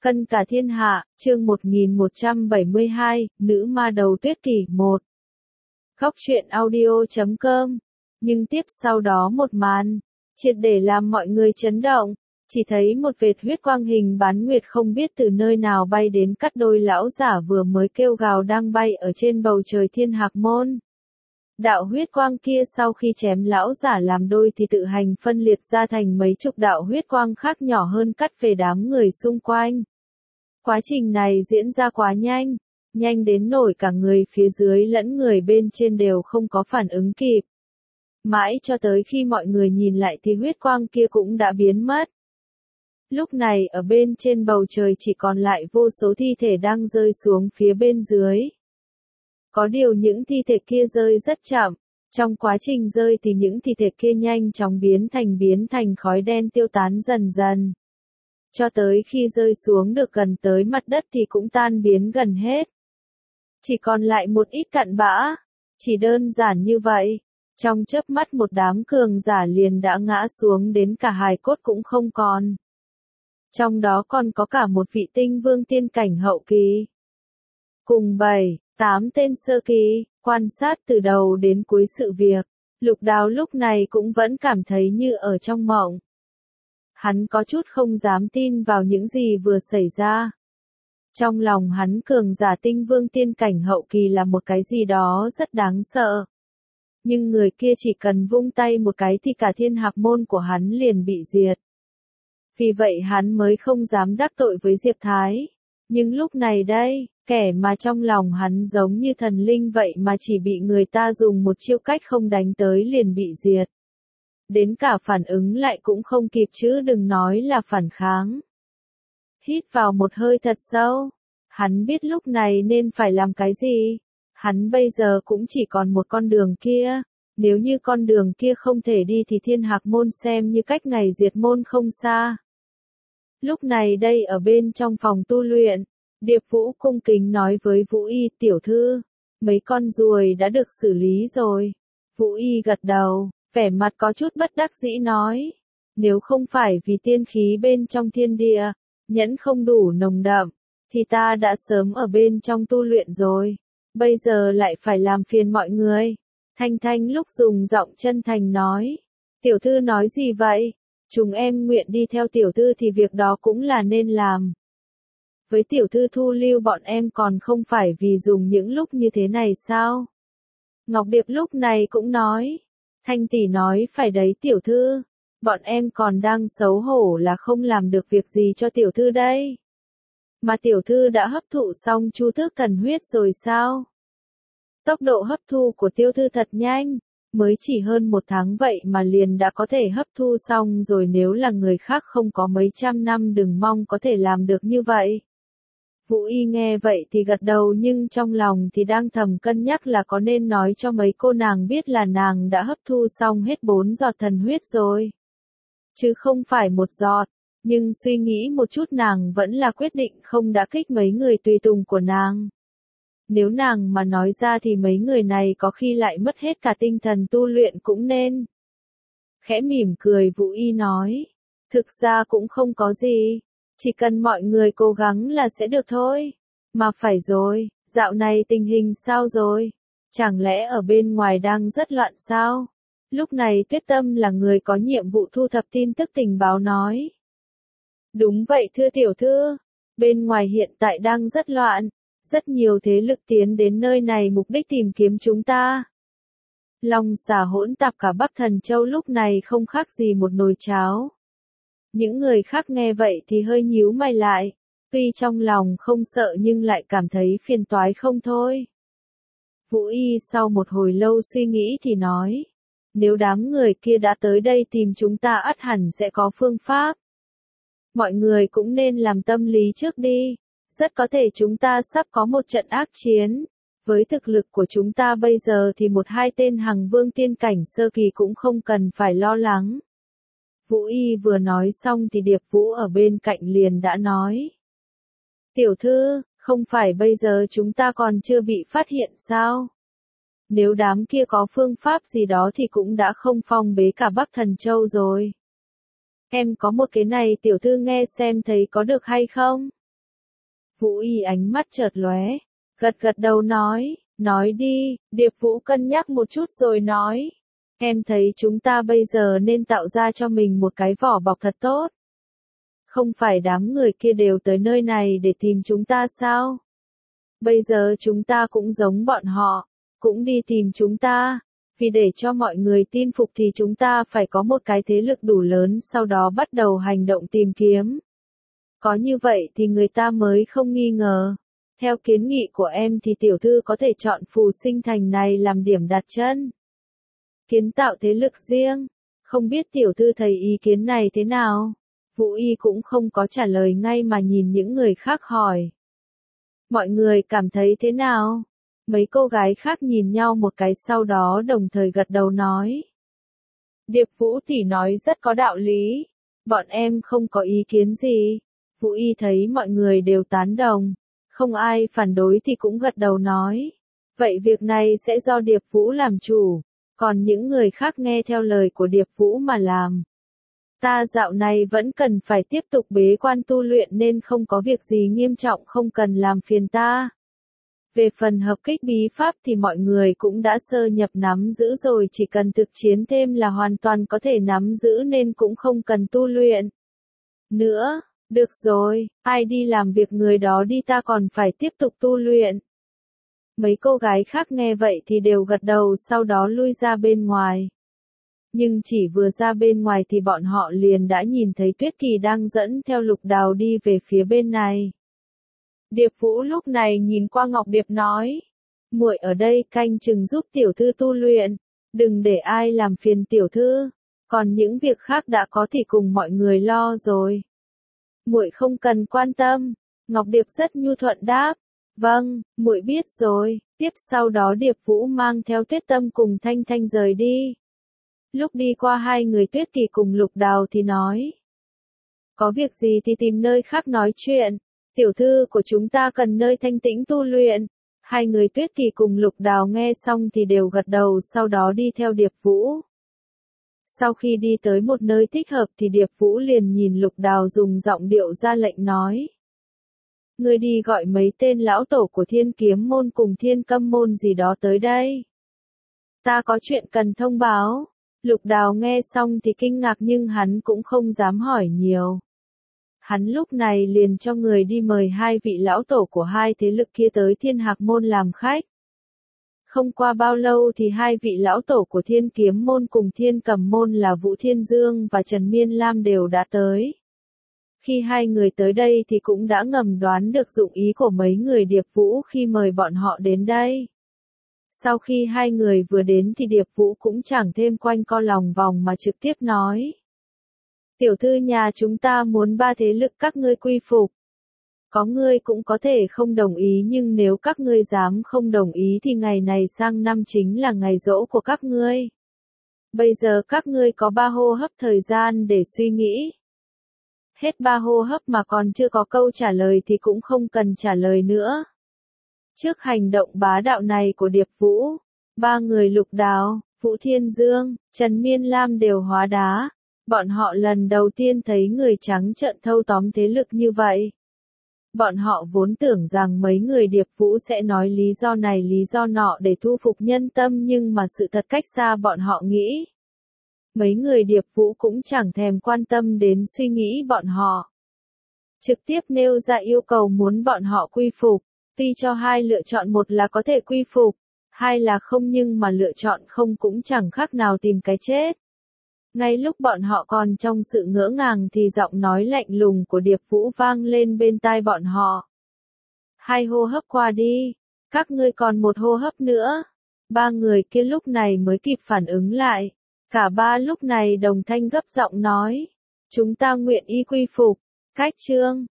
Cân cả thiên hạ, chương 1172, nữ ma đầu tuyết kỷ 1. Góc truyện audio.com. Nhưng tiếp sau đó một màn, triệt để làm mọi người chấn động, chỉ thấy một vệt huyết quang hình bán nguyệt không biết từ nơi nào bay đến cắt đôi lão giả vừa mới kêu gào đang bay ở trên bầu trời thiên hạc môn. Đạo huyết quang kia sau khi chém lão giả làm đôi thì tự hành phân liệt ra thành mấy chục đạo huyết quang khác nhỏ hơn cắt về đám người xung quanh. Quá trình này diễn ra quá nhanh, nhanh đến nổi cả người phía dưới lẫn người bên trên đều không có phản ứng kịp. Mãi cho tới khi mọi người nhìn lại thì huyết quang kia cũng đã biến mất. Lúc này ở bên trên bầu trời chỉ còn lại vô số thi thể đang rơi xuống phía bên dưới. Có điều những thi thể kia rơi rất chậm, trong quá trình rơi thì những thi thể kia nhanh chóng biến thành khói đen tiêu tán dần dần. Cho tới khi rơi xuống được gần tới mặt đất thì cũng tan biến gần hết. Chỉ còn lại một ít cặn bã, chỉ đơn giản như vậy. Trong chớp mắt một đám cường giả liền đã ngã xuống đến cả hài cốt cũng không còn. Trong đó còn có cả một vị tinh vương tiên cảnh hậu kỳ. Cùng 7-8 tên sơ kỳ, quan sát từ đầu đến cuối sự việc, Lục Đào lúc này cũng vẫn cảm thấy như ở trong mộng. Hắn có chút không dám tin vào những gì vừa xảy ra. Trong lòng hắn cường giả tinh vương tiên cảnh hậu kỳ là một cái gì đó rất đáng sợ. Nhưng người kia chỉ cần vung tay một cái thì cả thiên hạc môn của hắn liền bị diệt. Vì vậy hắn mới không dám đắc tội với Diệp Thái. Nhưng lúc này đây, kẻ mà trong lòng hắn giống như thần linh vậy mà chỉ bị người ta dùng một chiêu cách không đánh tới liền bị diệt. Đến cả phản ứng lại cũng không kịp chứ đừng nói là phản kháng. Hít vào một hơi thật sâu, hắn biết lúc này nên phải làm cái gì. Hắn bây giờ cũng chỉ còn một con đường kia, nếu như con đường kia không thể đi thì thiên hạc môn xem như cách ngày diệt môn không xa. Lúc này đây ở bên trong phòng tu luyện, Điệp Vũ cung kính nói với Vũ Y tiểu thư, mấy con ruồi đã được xử lý rồi. Vũ Y gật đầu, vẻ mặt có chút bất đắc dĩ nói, nếu không phải vì tiên khí bên trong thiên địa, nhẫn không đủ nồng đậm, thì ta đã sớm ở bên trong tu luyện rồi, bây giờ lại phải làm phiền mọi người. Thanh Thanh lúc dùng giọng chân thành nói, tiểu thư nói gì vậy? Chúng em nguyện đi theo tiểu thư thì việc đó cũng là nên làm. Với tiểu thư thu lưu bọn em còn không phải vì dùng những lúc như thế này sao? Ngọc Điệp lúc này cũng nói, Thanh tỷ nói phải đấy tiểu thư, bọn em còn đang xấu hổ là không làm được việc gì cho tiểu thư đây. Mà tiểu thư đã hấp thụ xong chu tước thần huyết rồi sao? Tốc độ hấp thu của tiểu thư thật nhanh, mới chỉ hơn 1 tháng vậy mà liền đã có thể hấp thu xong rồi, nếu là người khác không có mấy trăm năm đừng mong có thể làm được như vậy. Vũ Y nghe vậy thì gật đầu nhưng trong lòng thì đang thầm cân nhắc là có nên nói cho mấy cô nàng biết là nàng đã hấp thu xong hết 4 giọt thần huyết rồi. Chứ không phải 1 giọt, nhưng suy nghĩ một chút nàng vẫn là quyết định không đả kích mấy người tùy tùng của nàng. Nếu nàng mà nói ra thì mấy người này có khi lại mất hết cả tinh thần tu luyện cũng nên. Khẽ mỉm cười Vũ Y nói, thực ra cũng không có gì. Chỉ cần mọi người cố gắng là sẽ được thôi. Mà phải rồi, dạo này tình hình sao rồi? Chẳng lẽ ở bên ngoài đang rất loạn sao? Lúc này Tuyết Tâm là người có nhiệm vụ thu thập tin tức tình báo nói. Đúng vậy thưa tiểu thư, bên ngoài hiện tại đang rất loạn. Rất nhiều thế lực tiến đến nơi này mục đích tìm kiếm chúng ta. Long xà hỗn tạp cả Bắc Thần Châu lúc này không khác gì một nồi cháo. Những người khác nghe vậy thì hơi nhíu mày lại, tuy trong lòng không sợ nhưng lại cảm thấy phiền toái không thôi. Vũ Y sau một hồi lâu suy nghĩ thì nói, nếu đám người kia đã tới đây tìm chúng ta ắt hẳn sẽ có phương pháp. Mọi người cũng nên làm tâm lý trước đi, rất có thể chúng ta sắp có một trận ác chiến. Với thực lực của chúng ta bây giờ thì 1-2 tên hằng vương tiên cảnh sơ kỳ cũng không cần phải lo lắng. Vũ Y vừa nói xong thì Điệp Vũ ở bên cạnh liền đã nói. Tiểu thư, không phải bây giờ chúng ta còn chưa bị phát hiện sao? Nếu đám kia có phương pháp gì đó thì cũng đã không phong bế cả Bắc Thần Châu rồi. Em có một cái này tiểu thư nghe xem thấy có được hay không? Vũ Y ánh mắt chợt lóe, gật gật đầu nói đi. Điệp Vũ cân nhắc một chút rồi nói, em thấy chúng ta bây giờ nên tạo ra cho mình một cái vỏ bọc thật tốt. Không phải đám người kia đều tới nơi này để tìm chúng ta sao? Bây giờ chúng ta cũng giống bọn họ, cũng đi tìm chúng ta. Vì để cho mọi người tin phục thì chúng ta phải có một cái thế lực đủ lớn, sau đó bắt đầu hành động tìm kiếm. Có như vậy thì người ta mới không nghi ngờ. Theo kiến nghị của em thì tiểu thư có thể chọn Phù Sinh Thành này làm điểm đặt chân. Kiến tạo thế lực riêng. Không biết tiểu thư thấy ý kiến này thế nào? Vũ Y cũng không có trả lời ngay mà nhìn những người khác hỏi. Mọi người cảm thấy thế nào? Mấy cô gái khác nhìn nhau một cái sau đó đồng thời gật đầu nói. Điệp Vũ tỷ nói rất có đạo lý. Bọn em không có ý kiến gì. Vũ Y thấy mọi người đều tán đồng. Không ai phản đối thì cũng gật đầu nói. Vậy việc này sẽ do Điệp Vũ làm chủ. Còn những người khác nghe theo lời của Điệp Vũ mà làm. Ta dạo này vẫn cần phải tiếp tục bế quan tu luyện nên không có việc gì nghiêm trọng không cần làm phiền ta. Về phần hợp kích bí pháp thì mọi người cũng đã sơ nhập nắm giữ rồi, chỉ cần thực chiến thêm là hoàn toàn có thể nắm giữ nên cũng không cần tu luyện nữa. Được rồi, ai đi làm việc người đó đi, ta còn phải tiếp tục tu luyện. Mấy cô gái khác nghe vậy thì đều gật đầu sau đó lui ra bên ngoài. Nhưng chỉ vừa ra bên ngoài thì bọn họ liền đã nhìn thấy Tuyết Kỳ đang dẫn theo Lục Đào đi về phía bên này. Điệp Vũ lúc này nhìn qua Ngọc Điệp nói, muội ở đây canh chừng giúp tiểu thư tu luyện, đừng để ai làm phiền tiểu thư, còn những việc khác đã có thì cùng mọi người lo rồi. Muội không cần quan tâm. Ngọc Điệp rất nhu thuận đáp, vâng, muội biết rồi. Tiếp sau đó Điệp Vũ mang theo Tuyết Tâm cùng Thanh Thanh rời đi. Lúc đi qua hai người Tuyết Kỳ cùng Lục Đào thì nói, có việc gì thì tìm nơi khác nói chuyện, tiểu thư của chúng ta cần nơi thanh tĩnh tu luyện. Hai người Tuyết Kỳ cùng Lục Đào nghe xong thì đều gật đầu sau đó đi theo Điệp Vũ. Sau khi đi tới một nơi thích hợp thì Điệp Vũ liền nhìn Lục Đào dùng giọng điệu ra lệnh nói. Ngươi đi gọi mấy tên lão tổ của Thiên Kiếm Môn cùng Thiên Câm Môn gì đó tới đây. Ta có chuyện cần thông báo. Lục Đào nghe xong thì kinh ngạc nhưng hắn cũng không dám hỏi nhiều. Hắn lúc này liền cho người đi mời hai vị lão tổ của hai thế lực kia tới Thiên Hạc Môn làm khách. Không qua bao lâu thì hai vị lão tổ của Thiên Kiếm Môn cùng Thiên Cầm Môn là Vũ Thiên Dương và Trần Miên Lam đều đã tới. Khi hai người tới đây thì cũng đã ngầm đoán được dụng ý của mấy người Điệp Vũ khi mời bọn họ đến đây. Sau khi hai người vừa đến thì Điệp Vũ cũng chẳng thêm quanh co lòng vòng mà trực tiếp nói. Tiểu thư nhà chúng ta muốn ba thế lực các ngươi quy phục. Có ngươi cũng có thể không đồng ý nhưng nếu các ngươi dám không đồng ý thì ngày này sang năm chính là ngày giỗ của các ngươi. Bây giờ các ngươi có 3 hô hấp thời gian để suy nghĩ. Hết 3 hô hấp mà còn chưa có câu trả lời thì cũng không cần trả lời nữa. Trước hành động bá đạo này của Điệp Vũ, ba người Lục Đào, Vũ Thiên Dương, Trần Miên Lam đều hóa đá. Bọn họ lần đầu tiên thấy người trắng trợn thâu tóm thế lực như vậy. Bọn họ vốn tưởng rằng mấy người Điệp Vũ sẽ nói lý do này lý do nọ để thu phục nhân tâm nhưng mà sự thật cách xa bọn họ nghĩ. Mấy người Điệp Vũ cũng chẳng thèm quan tâm đến suy nghĩ bọn họ. Trực tiếp nêu ra yêu cầu muốn bọn họ quy phục. Tuy cho hai lựa chọn, một là có thể quy phục, hai là không, nhưng mà lựa chọn không cũng chẳng khác nào tìm cái chết. Ngay lúc bọn họ còn trong sự ngỡ ngàng thì giọng nói lạnh lùng của Điệp Vũ vang lên bên tai bọn họ. 2 hô hấp qua đi, các ngươi còn 1 hô hấp nữa. Ba người kia lúc này mới kịp phản ứng lại. Cả ba lúc này đồng thanh gấp giọng nói. Chúng ta nguyện y quy phục. Cách chương